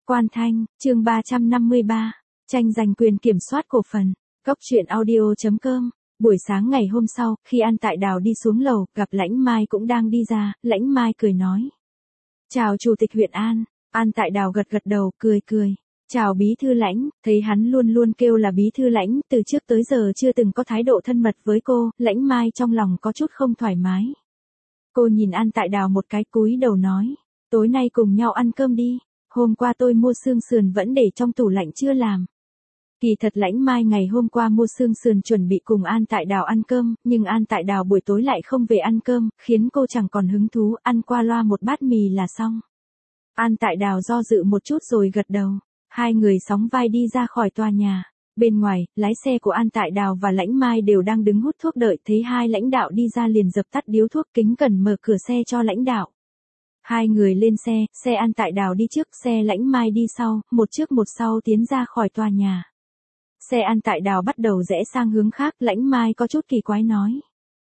Quan Thanh, chương 353, tranh giành quyền kiểm soát cổ phần. Cốc truyện audio.com. Buổi sáng ngày hôm sau, khi An Tại Đào đi xuống lầu, gặp Lãnh Mai cũng đang đi ra, Lãnh Mai cười nói. Chào Chủ tịch huyện An. An Tại Đào gật gật đầu, cười. Chào Bí thư Lãnh, thấy hắn luôn luôn kêu là Bí thư Lãnh, từ trước tới giờ chưa từng có thái độ thân mật với cô, Lãnh Mai trong lòng có chút không thoải mái. Cô nhìn An Tại Đào một cái, cúi đầu nói, tối nay cùng nhau ăn cơm đi, hôm qua tôi mua xương sườn vẫn để trong tủ lạnh chưa làm. Kỳ thật Lãnh Mai ngày hôm qua mua xương sườn chuẩn bị cùng An Tại Đào ăn cơm, nhưng An Tại Đào buổi tối lại không về ăn cơm, khiến cô chẳng còn hứng thú, ăn qua loa một bát mì là xong. An Tại Đào do dự một chút rồi gật đầu, hai người sóng vai đi ra khỏi tòa nhà. Bên ngoài, lái xe của An Tại Đào và Lãnh Mai đều đang đứng hút thuốc đợi, thấy hai lãnh đạo đi ra liền dập tắt điếu thuốc, kính cẩn mở cửa xe cho lãnh đạo. Hai người lên xe An Tại Đào đi trước, xe Lãnh Mai đi sau, một trước một sau tiến ra khỏi tòa nhà. Xe An Tại Đào bắt đầu rẽ sang hướng khác, Lãnh Mai có chút kỳ quái nói.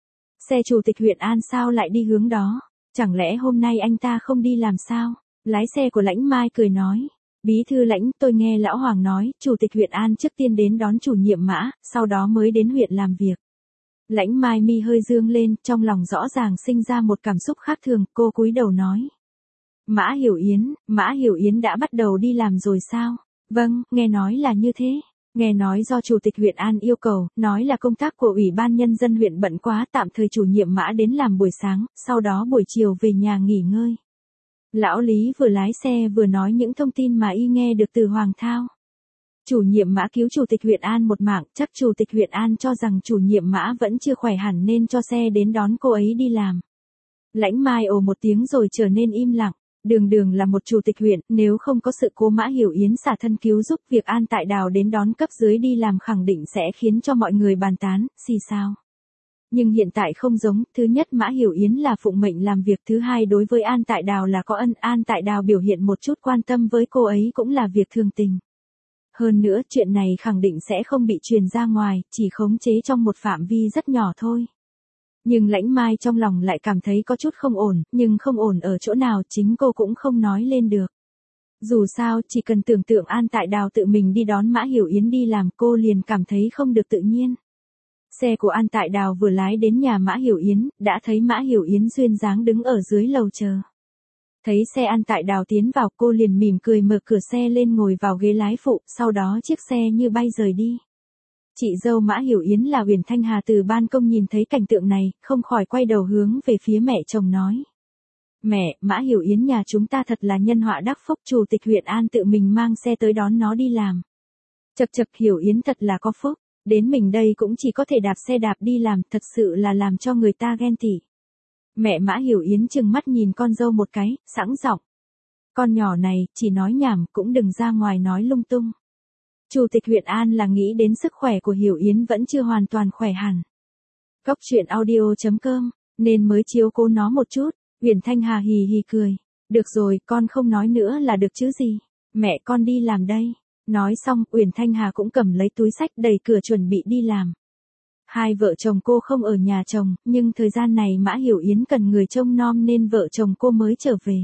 Xe Chủ tịch huyện An sao lại đi hướng đó? Chẳng lẽ hôm nay anh ta không đi làm sao? Lái xe của Lãnh Mai cười nói. Bí thư Lãnh, tôi nghe Lão Hoàng nói, Chủ tịch huyện An trước tiên đến đón chủ nhiệm Mã, sau đó mới đến huyện làm việc. Lãnh Mai mi hơi dương lên, trong lòng rõ ràng sinh ra một cảm xúc khác thường, cô cúi đầu nói. Mã Hiểu Yến đã bắt đầu đi làm rồi sao? Vâng, nghe nói là như thế. Nghe nói do Chủ tịch huyện An yêu cầu, nói là công tác của Ủy ban Nhân dân huyện bận quá, tạm thời chủ nhiệm Mã đến làm buổi sáng, sau đó buổi chiều về nhà nghỉ ngơi. Lão Lý vừa lái xe vừa nói những thông tin mà y nghe được từ Hoàng Thao. Chủ nhiệm Mã cứu Chủ tịch huyện An một mạng, chắc Chủ tịch huyện An cho rằng chủ nhiệm Mã vẫn chưa khỏe hẳn nên cho xe đến đón cô ấy đi làm. Lãnh Mai ồ một tiếng rồi trở nên im lặng. Đường là một chủ tịch huyện, nếu không có sự cố Mã Hiểu Yến xả thân cứu giúp, việc An Tại Đào đến đón cấp dưới đi làm khẳng định sẽ khiến cho mọi người bàn tán, xì xào. Nhưng hiện tại không giống, thứ nhất Mã Hiểu Yến là phụng mệnh làm việc, thứ hai đối với An Tại Đào là có ân, An Tại Đào biểu hiện một chút quan tâm với cô ấy cũng là việc thường tình. Hơn nữa, chuyện này khẳng định sẽ không bị truyền ra ngoài, chỉ khống chế trong một phạm vi rất nhỏ thôi. Nhưng Lãnh Mai trong lòng lại cảm thấy có chút không ổn, nhưng không ổn ở chỗ nào chính cô cũng không nói lên được. Dù sao, chỉ cần tưởng tượng An Tại Đào tự mình đi đón Mã Hiểu Yến đi làm, cô liền cảm thấy không được tự nhiên. Xe của An Tại Đào vừa lái đến nhà Mã Hiểu Yến, đã thấy Mã Hiểu Yến duyên dáng đứng ở dưới lầu chờ. Thấy xe An Tại Đào tiến vào, cô liền mỉm cười mở cửa xe lên ngồi vào ghế lái phụ, sau đó chiếc xe như bay rời đi. Chị dâu Mã Hiểu Yến là Uyển Thanh Hà từ ban công nhìn thấy cảnh tượng này, không khỏi quay đầu hướng về phía mẹ chồng nói. Mẹ, Mã Hiểu Yến nhà chúng ta thật là nhân họa đắc phúc, Chủ tịch huyện An tự mình mang xe tới đón nó đi làm. Chật Hiểu Yến thật là có phúc, đến mình đây cũng chỉ có thể đạp xe đạp đi làm, thật sự là làm cho người ta ghen tị. Mẹ Mã Hiểu Yến trừng mắt nhìn con dâu một cái, sẵn giọng. Con nhỏ này, chỉ nói nhảm, cũng đừng ra ngoài nói lung tung. Chủ tịch huyện An là nghĩ đến sức khỏe của Hiểu Yến vẫn chưa hoàn toàn khỏe hẳn. Cốc truyện audio.com, nên mới chiếu cố nó một chút. Uyển Thanh Hà hì hì cười. Được rồi, con không nói nữa là được chứ gì. Mẹ con đi làm đây. Nói xong, Uyển Thanh Hà cũng cầm lấy túi xách đẩy cửa chuẩn bị đi làm. Hai vợ chồng cô không ở nhà chồng, nhưng thời gian này Mã Hiểu Yến cần người trông nom nên vợ chồng cô mới trở về.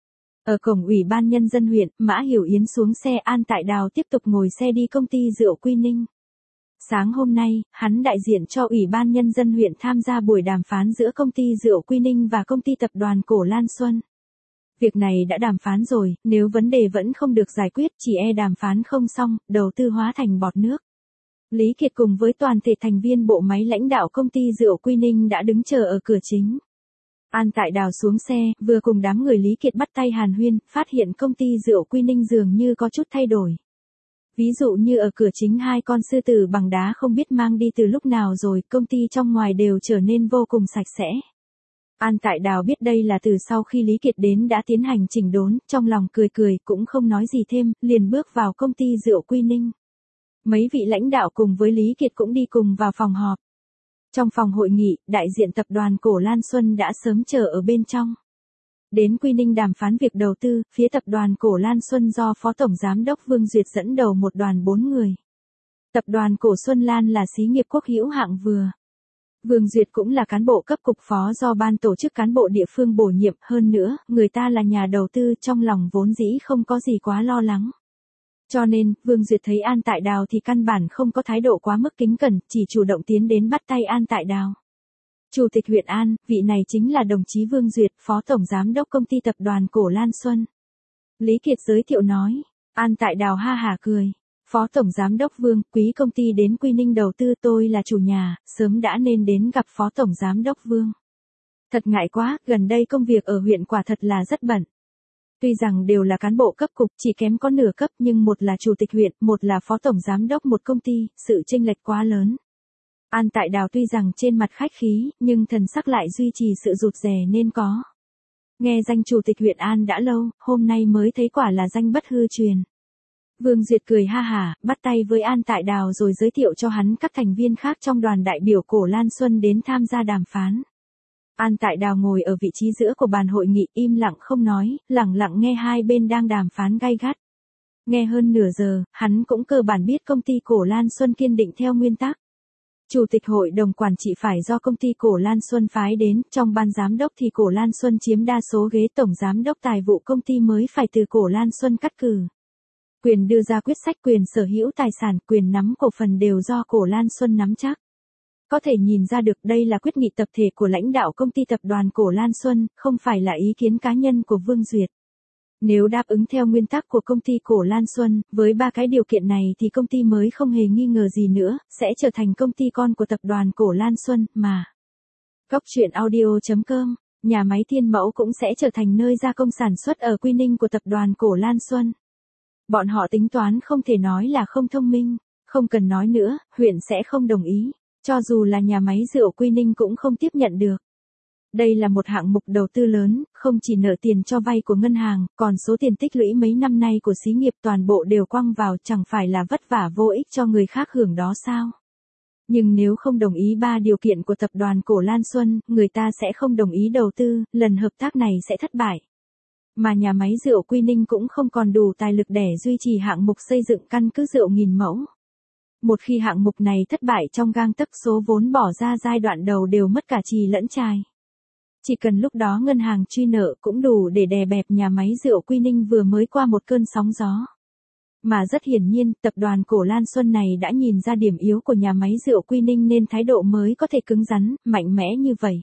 Ở cổng Ủy ban Nhân dân huyện, Mã Hiểu Yến xuống xe, An Tại Đào tiếp tục ngồi xe đi công ty rượu Quy Ninh. Sáng hôm nay, hắn đại diện cho Ủy ban Nhân dân huyện tham gia buổi đàm phán giữa công ty rượu Quy Ninh và công ty tập đoàn Cổ Lan Xuân. Việc này đã đàm phán rồi, nếu vấn đề vẫn không được giải quyết, chỉ đàm phán không xong, đầu tư hóa thành bọt nước. Lý Kiệt cùng với toàn thể thành viên bộ máy lãnh đạo công ty rượu Quy Ninh đã đứng chờ ở cửa chính. An Tại Đào xuống xe, vừa cùng đám người Lý Kiệt bắt tay hàn huyên, phát hiện công ty rượu Quy Ninh dường như có chút thay đổi. Ví dụ như ở cửa chính hai con sư tử bằng đá không biết mang đi từ lúc nào rồi, công ty trong ngoài đều trở nên vô cùng sạch sẽ. An Tại Đào biết đây là từ sau khi Lý Kiệt đến đã tiến hành chỉnh đốn, trong lòng cười cũng không nói gì thêm, liền bước vào công ty rượu Quy Ninh. Mấy vị lãnh đạo cùng với Lý Kiệt cũng đi cùng vào phòng họp. Trong phòng hội nghị, đại diện tập đoàn Cổ Lan Xuân đã sớm chờ ở bên trong. Đến Quy Ninh đàm phán việc đầu tư, phía tập đoàn Cổ Lan Xuân do Phó Tổng Giám đốc Vương Duyệt dẫn đầu một đoàn 4 người. Tập đoàn Cổ Xuân Lan là xí nghiệp quốc hữu hạng vừa. Vương Duyệt cũng là cán bộ cấp cục phó do ban tổ chức cán bộ địa phương bổ nhiệm, hơn nữa, người ta là nhà đầu tư, trong lòng vốn dĩ không có gì quá lo lắng. Cho nên, Vương Duyệt thấy An Tại Đào thì căn bản không có thái độ quá mức kính cẩn, chỉ chủ động tiến đến bắt tay An Tại Đào. Chủ tịch huyện An, vị này chính là đồng chí Vương Duyệt, phó tổng giám đốc công ty tập đoàn Cổ Lan Xuân. Lý Kiệt giới thiệu nói. An Tại Đào ha hả cười. Phó tổng giám đốc Vương, quý công ty đến Quy Ninh đầu tư, tôi là chủ nhà, sớm đã nên đến gặp phó tổng giám đốc Vương. Thật ngại quá, gần đây công việc ở huyện quả thật là rất bận. Tuy rằng đều là cán bộ cấp cục, chỉ kém có nửa cấp, nhưng một là chủ tịch huyện, một là phó tổng giám đốc một công ty, sự chênh lệch quá lớn. An Tại Đào tuy rằng trên mặt khách khí, nhưng thần sắc lại duy trì sự rụt rè nên có. Nghe danh chủ tịch huyện An đã lâu, hôm nay mới thấy quả là danh bất hư truyền. Vương Duyệt cười ha hả, bắt tay với An Tại Đào rồi giới thiệu cho hắn các thành viên khác trong đoàn đại biểu Cổ Lan Xuân đến tham gia đàm phán. An Tại Đào ngồi ở vị trí giữa của bàn hội nghị, im lặng không nói, lặng lặng nghe hai bên đang đàm phán gay gắt. Nghe hơn nửa giờ, hắn cũng cơ bản biết công ty Cổ Lan Xuân kiên định theo nguyên tắc. Chủ tịch hội đồng quản trị phải do công ty Cổ Lan Xuân phái đến, trong ban giám đốc thì Cổ Lan Xuân chiếm đa số ghế, tổng giám đốc tài vụ công ty mới phải từ Cổ Lan Xuân cắt cử. Quyền đưa ra quyết sách, quyền sở hữu tài sản, quyền nắm cổ phần đều do Cổ Lan Xuân nắm chắc. Có thể nhìn ra được đây là quyết nghị tập thể của lãnh đạo công ty tập đoàn Cổ Lan Xuân, không phải là ý kiến cá nhân của Vương Duyệt. Nếu đáp ứng theo nguyên tắc của công ty Cổ Lan Xuân, với ba cái điều kiện này thì công ty mới không hề nghi ngờ gì nữa, sẽ trở thành công ty con của tập đoàn Cổ Lan Xuân, mà. Cóc truyện audio.com, nhà máy Thiên Mẫu cũng sẽ trở thành nơi gia công sản xuất ở Quy Ninh của tập đoàn Cổ Lan Xuân. Bọn họ tính toán không thể nói là không thông minh, không cần nói nữa, huyện sẽ không đồng ý, cho dù là nhà máy rượu Quy Ninh cũng không tiếp nhận được. Đây là một hạng mục đầu tư lớn, không chỉ nợ tiền cho vay của ngân hàng, còn số tiền tích lũy mấy năm nay của xí nghiệp toàn bộ đều quăng vào, chẳng phải là vất vả vô ích cho người khác hưởng đó sao? Nhưng nếu không đồng ý ba điều kiện của tập đoàn Cổ Lan Xuân, người ta sẽ không đồng ý đầu tư, lần hợp tác này sẽ thất bại. Mà nhà máy rượu Quy Ninh cũng không còn đủ tài lực để duy trì hạng mục xây dựng căn cứ rượu 1000 mẫu. Một khi hạng mục này thất bại trong gang tấc, số vốn bỏ ra giai đoạn đầu đều mất cả chì lẫn chài. Chỉ cần lúc đó ngân hàng truy nợ cũng đủ để đè bẹp nhà máy rượu Quy Ninh vừa mới qua một cơn sóng gió. Mà rất hiển nhiên, tập đoàn Cổ Lan Xuân này đã nhìn ra điểm yếu của nhà máy rượu Quy Ninh nên thái độ mới có thể cứng rắn, mạnh mẽ như vậy.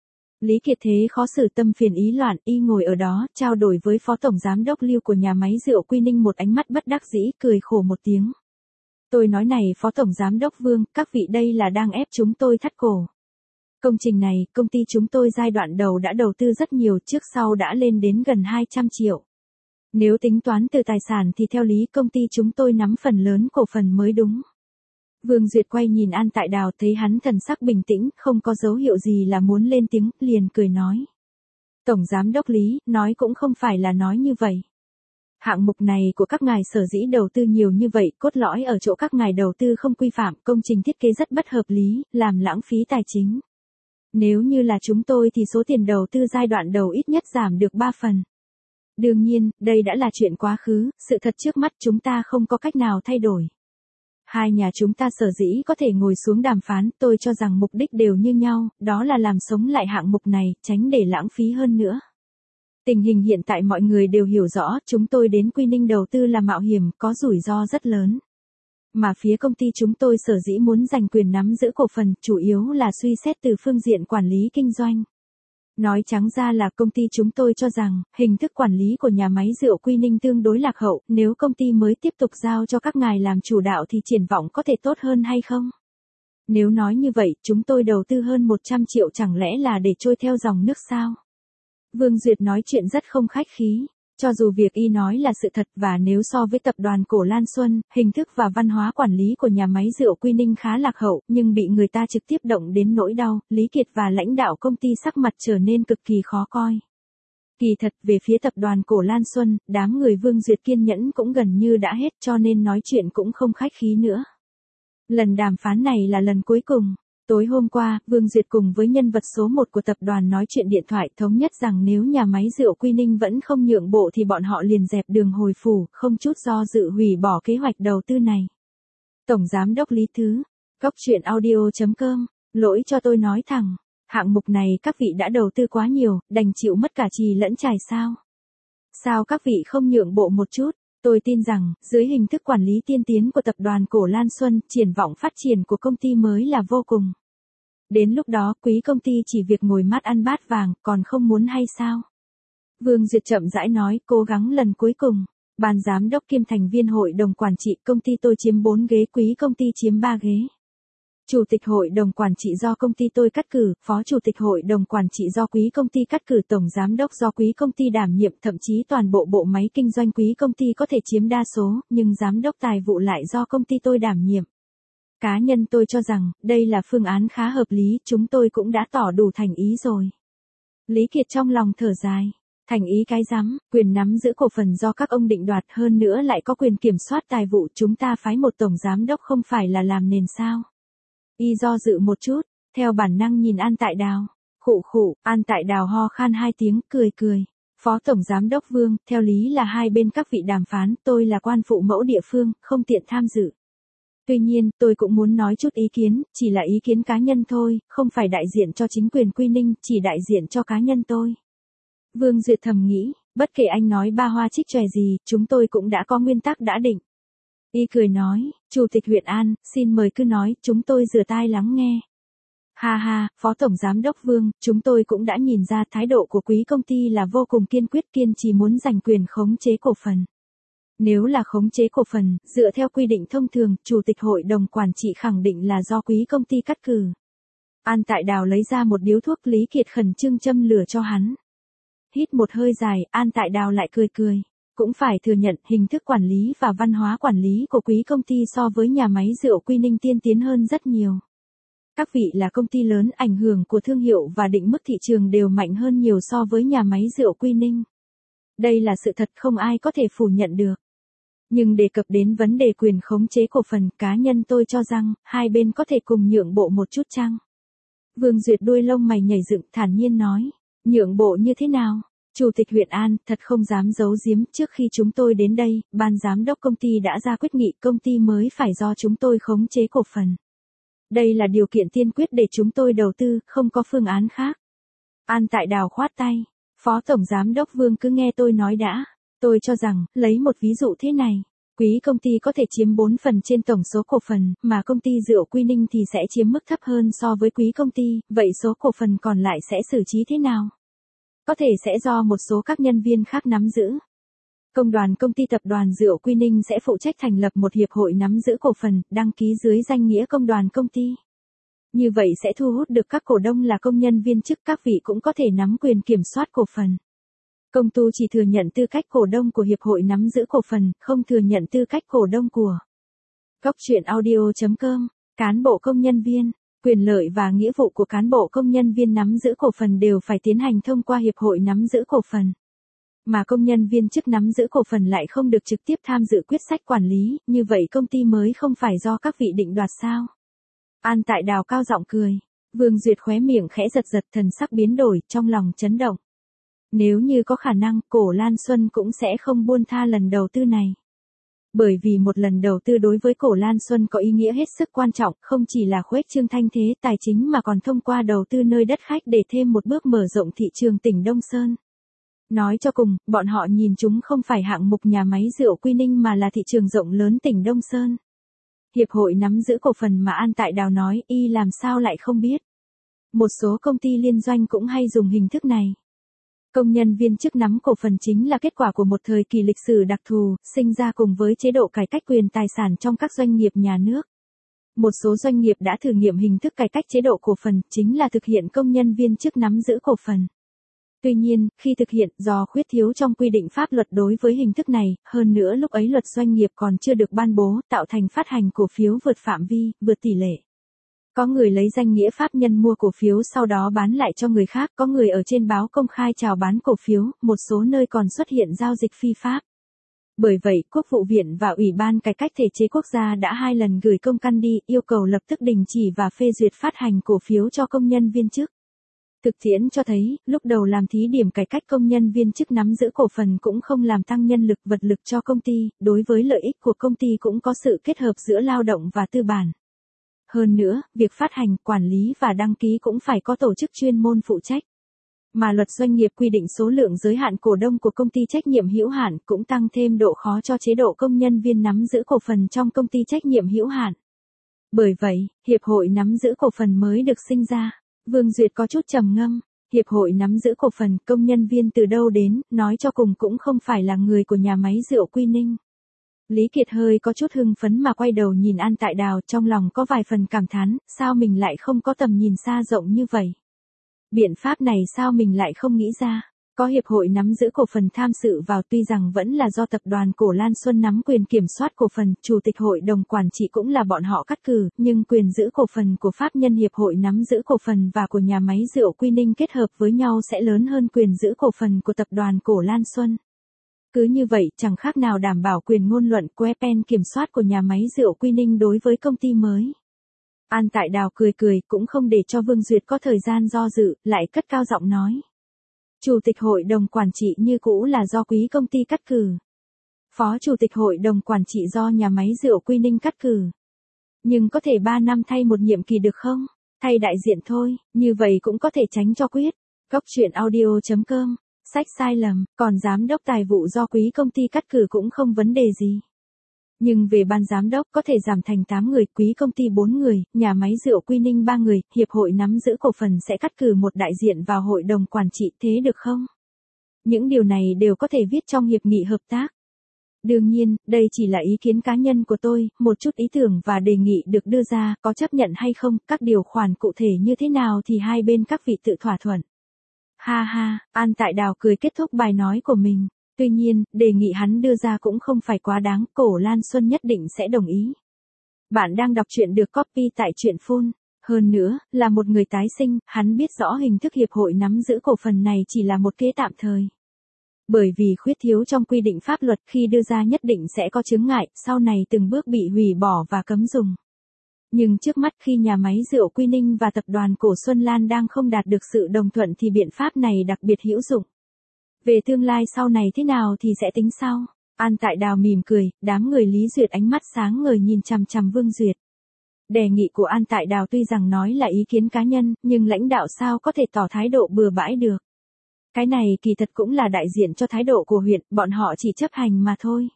Lý Kiệt thế khó xử tâm phiền ý loạn, y ngồi ở đó, trao đổi với phó tổng giám đốc Lưu của nhà máy rượu Quy Ninh một ánh mắt bất đắc dĩ, cười khổ một tiếng. Tôi nói này phó tổng giám đốc Vương, các vị đây là đang ép chúng tôi thắt cổ. Công trình này, công ty chúng tôi giai đoạn đầu đã đầu tư rất nhiều, trước sau đã lên đến gần 200 triệu. Nếu tính toán từ tài sản thì theo lý công ty chúng tôi nắm phần lớn cổ phần mới đúng. Vương Duyệt quay nhìn An Tại Đào, thấy hắn thần sắc bình tĩnh, không có dấu hiệu gì là muốn lên tiếng, liền cười nói. Tổng giám đốc Lý, nói cũng không phải là nói như vậy. Hạng mục này của các ngài sở dĩ đầu tư nhiều như vậy, cốt lõi ở chỗ các ngài đầu tư không quy phạm, công trình thiết kế rất bất hợp lý, làm lãng phí tài chính. Nếu như là chúng tôi thì số tiền đầu tư giai đoạn đầu ít nhất giảm được 3 phần. Đương nhiên, đây đã là chuyện quá khứ, sự thật trước mắt chúng ta không có cách nào thay đổi. Hai nhà chúng ta sở dĩ có thể ngồi xuống đàm phán, tôi cho rằng mục đích đều như nhau, đó là làm sống lại hạng mục này, tránh để lãng phí hơn nữa. Tình hình hiện tại mọi người đều hiểu rõ, chúng tôi đến Quy Ninh đầu tư là mạo hiểm, có rủi ro rất lớn. Mà phía công ty chúng tôi sở dĩ muốn giành quyền nắm giữ cổ phần, chủ yếu là suy xét từ phương diện quản lý kinh doanh. Nói trắng ra là công ty chúng tôi cho rằng, hình thức quản lý của nhà máy rượu Quy Ninh tương đối lạc hậu, nếu công ty mới tiếp tục giao cho các ngài làm chủ đạo thì triển vọng có thể tốt hơn hay không? Nếu nói như vậy, chúng tôi đầu tư hơn 100 triệu chẳng lẽ là để trôi theo dòng nước sao? Vương Duyệt nói chuyện rất không khách khí. Cho dù việc y nói là sự thật và nếu so với tập đoàn Cổ Lan Xuân, hình thức và văn hóa quản lý của nhà máy rượu Quy Ninh khá lạc hậu, nhưng bị người ta trực tiếp động đến nỗi đau, Lý Kiệt và lãnh đạo công ty sắc mặt trở nên cực kỳ khó coi. Kỳ thật, về phía tập đoàn Cổ Lan Xuân, đám người Vương Duyệt kiên nhẫn cũng gần như đã hết cho nên nói chuyện cũng không khách khí nữa. Lần đàm phán này là lần cuối cùng. Tối hôm qua, Vương Duyệt cùng với nhân vật số 1 của tập đoàn nói chuyện điện thoại thống nhất rằng nếu nhà máy rượu Quy Ninh vẫn không nhượng bộ thì bọn họ liền dẹp đường hồi phủ, không chút do dự hủy bỏ kế hoạch đầu tư này. Tổng giám đốc Lý Thứ, Cóc truyện audio.com Lỗi cho tôi nói thẳng, hạng mục này các vị đã đầu tư quá nhiều, đành chịu mất cả chì lẫn chài sao? Sao các vị không nhượng bộ một chút? Tôi tin rằng, dưới hình thức quản lý tiên tiến của tập đoàn Cổ Lan Xuân, triển vọng phát triển của công ty mới là vô cùng. Đến lúc đó, quý công ty chỉ việc ngồi mát ăn bát vàng, còn không muốn hay sao? Vương Duyệt chậm rãi nói, cố gắng lần cuối cùng. Ban giám đốc kiêm thành viên hội đồng quản trị công ty tôi chiếm 4 ghế, quý công ty chiếm 3 ghế. Chủ tịch hội đồng quản trị do công ty tôi cắt cử, phó chủ tịch hội đồng quản trị do quý công ty cắt cử, tổng giám đốc do quý công ty đảm nhiệm, thậm chí toàn bộ bộ máy kinh doanh quý công ty có thể chiếm đa số, nhưng giám đốc tài vụ lại do công ty tôi đảm nhiệm. Cá nhân tôi cho rằng, đây là phương án khá hợp lý, chúng tôi cũng đã tỏ đủ thành ý rồi. Lý Kiệt trong lòng thở dài. Thành ý cái rắm, quyền nắm giữ cổ phần do các ông định đoạt, hơn nữa lại có quyền kiểm soát tài vụ, chúng ta phái một tổng giám đốc không phải là làm nền sao? Y do dự một chút, theo bản năng nhìn An Tại Đào. Khụ khụ, An Tại Đào ho khan 2 tiếng, cười. Phó tổng giám đốc Vương, theo lý là hai bên các vị đàm phán, tôi là quan phụ mẫu địa phương, không tiện tham dự. Tuy nhiên, tôi cũng muốn nói chút ý kiến, chỉ là ý kiến cá nhân thôi, không phải đại diện cho chính quyền Quy Ninh, chỉ đại diện cho cá nhân tôi. Vương Duyệt thầm nghĩ, bất kể anh nói ba hoa trích chòe gì, chúng tôi cũng đã có nguyên tắc đã định. Y cười nói, Chủ tịch huyện An, xin mời cứ nói, chúng tôi rửa tai lắng nghe. Ha, Phó Tổng Giám đốc Vương, chúng tôi cũng đã nhìn ra thái độ của quý công ty là vô cùng kiên quyết, kiên trì muốn giành quyền khống chế cổ phần. Nếu là khống chế cổ phần, dựa theo quy định thông thường, Chủ tịch hội đồng quản trị khẳng định là do quý công ty cắt cử. An Tại Đào lấy ra một điếu thuốc, Lý Kiệt khẩn trương châm lửa cho hắn. Hít một hơi dài, An Tại Đào lại cười. Cũng phải thừa nhận, hình thức quản lý và văn hóa quản lý của quý công ty so với nhà máy rượu Quy Ninh tiên tiến hơn rất nhiều. Các vị là công ty lớn, ảnh hưởng của thương hiệu và định mức thị trường đều mạnh hơn nhiều so với nhà máy rượu Quy Ninh. Đây là sự thật không ai có thể phủ nhận được. Nhưng đề cập đến vấn đề quyền khống chế cổ phần, cá nhân tôi cho rằng, hai bên có thể cùng nhượng bộ một chút chăng? Vương Duyệt đuôi lông mày nhảy dựng, thản nhiên nói. Nhượng bộ như thế nào? Chủ tịch huyện An, thật không dám giấu giếm, trước khi chúng tôi đến đây, ban giám đốc công ty đã ra quyết nghị công ty mới phải do chúng tôi khống chế cổ phần. Đây là điều kiện tiên quyết để chúng tôi đầu tư, không có phương án khác. An Tại Đào khoát tay. Phó Tổng Giám đốc Vương cứ nghe tôi nói đã. Tôi cho rằng, lấy một ví dụ thế này. Quý công ty có thể chiếm 4 phần trên tổng số cổ phần, mà công ty rượu Quy Ninh thì sẽ chiếm mức thấp hơn so với quý công ty, vậy số cổ phần còn lại sẽ xử trí thế nào? Có thể sẽ do một số các nhân viên khác nắm giữ. Công đoàn công ty tập đoàn rượu Quy Ninh sẽ phụ trách thành lập một hiệp hội nắm giữ cổ phần, đăng ký dưới danh nghĩa công đoàn công ty. Như vậy sẽ thu hút được các cổ đông là công nhân viên chức, các vị cũng có thể nắm quyền kiểm soát cổ phần. Công ty chỉ thừa nhận tư cách cổ đông của hiệp hội nắm giữ cổ phần, không thừa nhận tư cách cổ đông của. Cốc truyện audio.com, cán bộ công nhân viên. Quyền lợi và nghĩa vụ của cán bộ công nhân viên nắm giữ cổ phần đều phải tiến hành thông qua hiệp hội nắm giữ cổ phần. Mà công nhân viên chức nắm giữ cổ phần lại không được trực tiếp tham dự quyết sách quản lý, như vậy công ty mới không phải do các vị định đoạt sao? An Tại Đào cao giọng cười. Vương Duyệt khóe miệng khẽ giật, thần sắc biến đổi, trong lòng chấn động. Nếu như có khả năng, Cổ Lan Xuân cũng sẽ không buông tha lần đầu tư này. Bởi vì một lần đầu tư đối với Cổ Lan Xuân có ý nghĩa hết sức quan trọng, không chỉ là khuếch trương thanh thế tài chính mà còn thông qua đầu tư nơi đất khách để thêm một bước mở rộng thị trường tỉnh Đông Sơn. Nói cho cùng, bọn họ nhìn chúng không phải hạng mục nhà máy rượu Quy Ninh mà là thị trường rộng lớn tỉnh Đông Sơn. Hiệp hội nắm giữ cổ phần mà An Tại Đào nói, y làm sao lại không biết. Một số công ty liên doanh cũng hay dùng hình thức này. Công nhân viên chức nắm cổ phần chính là kết quả của một thời kỳ lịch sử đặc thù, sinh ra cùng với chế độ cải cách quyền tài sản trong các doanh nghiệp nhà nước. Một số doanh nghiệp đã thử nghiệm hình thức cải cách chế độ cổ phần, chính là thực hiện công nhân viên chức nắm giữ cổ phần. Tuy nhiên, khi thực hiện, do khuyết thiếu trong quy định pháp luật đối với hình thức này, hơn nữa lúc ấy luật doanh nghiệp còn chưa được ban bố, tạo thành phát hành cổ phiếu vượt phạm vi, vượt tỷ lệ. Có người lấy danh nghĩa pháp nhân mua cổ phiếu sau đó bán lại cho người khác, có người ở trên báo công khai chào bán cổ phiếu, một số nơi còn xuất hiện giao dịch phi pháp. Bởi vậy, Quốc vụ viện và Ủy ban Cải cách Thể chế Quốc gia đã 2 lần gửi công văn đi, yêu cầu lập tức đình chỉ và phê duyệt phát hành cổ phiếu cho công nhân viên chức. Thực tiễn cho thấy, lúc đầu làm thí điểm cải cách công nhân viên chức nắm giữ cổ phần cũng không làm tăng nhân lực vật lực cho công ty, đối với lợi ích của công ty cũng có sự kết hợp giữa lao động và tư bản. Hơn nữa, việc phát hành, quản lý và đăng ký cũng phải có tổ chức chuyên môn phụ trách. Mà luật doanh nghiệp quy định số lượng giới hạn cổ đông của công ty trách nhiệm hữu hạn cũng tăng thêm độ khó cho chế độ công nhân viên nắm giữ cổ phần trong công ty trách nhiệm hữu hạn. Bởi vậy, hiệp hội nắm giữ cổ phần mới được sinh ra. Vương Duyệt có chút trầm ngâm, hiệp hội nắm giữ cổ phần, công nhân viên từ đâu đến, nói cho cùng cũng không phải là người của nhà máy rượu Quy Ninh. Lý Kiệt hơi có chút hưng phấn mà quay đầu nhìn An Tại Đào, trong lòng có vài phần cảm thán, sao mình lại không có tầm nhìn xa rộng như vậy. Biện pháp này sao mình lại không nghĩ ra. Có hiệp hội nắm giữ cổ phần tham dự vào, tuy rằng vẫn là do tập đoàn Cổ Lan Xuân nắm quyền kiểm soát cổ phần, chủ tịch hội đồng quản trị cũng là bọn họ cắt cử, nhưng quyền giữ cổ phần của pháp nhân hiệp hội nắm giữ cổ phần và của nhà máy rượu Quy Ninh kết hợp với nhau sẽ lớn hơn quyền giữ cổ phần của tập đoàn Cổ Lan Xuân. Cứ như vậy, chẳng khác nào đảm bảo quyền ngôn luận, quyền kiểm soát của nhà máy rượu Quy Ninh đối với công ty mới. An Tại Đào cười cười, cũng không để cho Vương Duyệt có thời gian do dự, lại cất cao giọng nói. Chủ tịch hội đồng quản trị như cũ là do quý công ty cắt cử. Phó chủ tịch hội đồng quản trị do nhà máy rượu Quy Ninh cắt cử. Nhưng có thể 3 năm thay một nhiệm kỳ được không? Thay đại diện thôi, như vậy cũng có thể tránh cho quyết. Cốc truyện audio.com, sách sai lầm, còn giám đốc tài vụ do quý công ty cắt cử cũng không vấn đề gì. Nhưng về ban giám đốc có thể giảm thành 8 người, quý công ty 4 người, nhà máy rượu Quy Ninh 3 người, hiệp hội nắm giữ cổ phần sẽ cắt cử một đại diện vào hội đồng quản trị, thế được không? Những điều này đều có thể viết trong hiệp nghị hợp tác. Đương nhiên, đây chỉ là ý kiến cá nhân của tôi, một chút ý tưởng và đề nghị được đưa ra, có chấp nhận hay không, các điều khoản cụ thể như thế nào thì hai bên các vị tự thỏa thuận. Ha ha, An Tại Đào cười kết thúc bài nói của mình. Tuy nhiên, đề nghị hắn đưa ra cũng không phải quá đáng, Cổ Lan Xuân nhất định sẽ đồng ý. Bạn đang đọc truyện được copy tại truyện phun. Hơn nữa, là một người tái sinh, hắn biết rõ hình thức hiệp hội nắm giữ cổ phần này chỉ là một kế tạm thời. Bởi vì khuyết thiếu trong quy định pháp luật khi đưa ra nhất định sẽ có chướng ngại, sau này từng bước bị hủy bỏ và cấm dùng. Nhưng trước mắt khi nhà máy rượu Quy Ninh và tập đoàn Cổ Xuân Lan đang không đạt được sự đồng thuận thì biện pháp này đặc biệt hữu dụng. Về tương lai sau này thế nào thì sẽ tính sau. An Tại Đào mỉm cười, đám người Lý Duyệt ánh mắt sáng ngời nhìn chằm chằm Vương Duyệt. Đề nghị của An Tại Đào tuy rằng nói là ý kiến cá nhân, nhưng lãnh đạo sao có thể tỏ thái độ bừa bãi được. Cái này kỳ thật cũng là đại diện cho thái độ của huyện, bọn họ chỉ chấp hành mà thôi.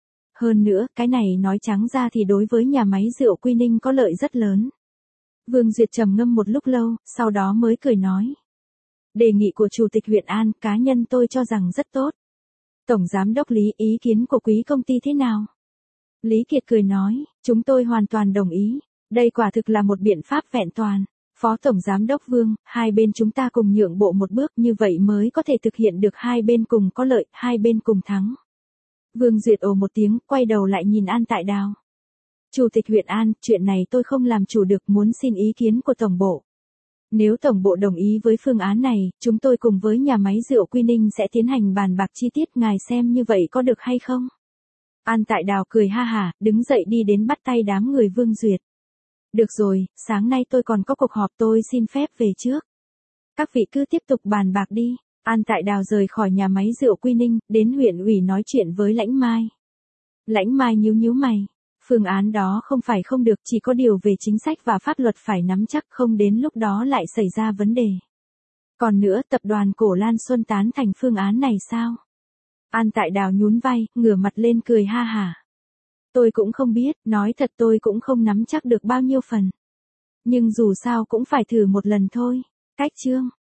Hơn nữa, cái này nói trắng ra thì đối với nhà máy rượu Quy Ninh có lợi rất lớn. Vương Duyệt trầm ngâm một lúc lâu, sau đó mới cười nói. Đề nghị của Chủ tịch huyện An, cá nhân tôi cho rằng rất tốt. Tổng Giám đốc Lý, ý kiến của quý công ty thế nào? Lý Kiệt cười nói, chúng tôi hoàn toàn đồng ý. Đây quả thực là một biện pháp vẹn toàn. Phó Tổng Giám đốc Vương, hai bên chúng ta cùng nhượng bộ một bước, như vậy mới có thể thực hiện được hai bên cùng có lợi, hai bên cùng thắng. Vương Duyệt ồ một tiếng, quay đầu lại nhìn An Tại Đào. Chủ tịch huyện An, chuyện này tôi không làm chủ được, muốn xin ý kiến của Tổng bộ. Nếu Tổng bộ đồng ý với phương án này, chúng tôi cùng với nhà máy rượu Quy Ninh sẽ tiến hành bàn bạc chi tiết, ngài xem như vậy có được hay không? An Tại Đào cười ha hả, đứng dậy đi đến bắt tay đám người Vương Duyệt. Được rồi, sáng nay tôi còn có cuộc họp, tôi xin phép về trước. Các vị cứ tiếp tục bàn bạc đi. An Tại Đào rời khỏi nhà máy rượu Quy Ninh, đến huyện ủy nói chuyện với Lãnh Mai. Lãnh Mai nhíu mày. Phương án đó không phải không được, chỉ có điều về chính sách và pháp luật phải nắm chắc, không đến lúc đó lại xảy ra vấn đề. Còn nữa, tập đoàn Cổ Lan Xuân tán thành phương án này sao? An Tại Đào nhún vai, ngửa mặt lên cười ha hả. Tôi cũng không biết, nói thật tôi cũng không nắm chắc được bao nhiêu phần. Nhưng dù sao cũng phải thử một lần thôi. Cách chương.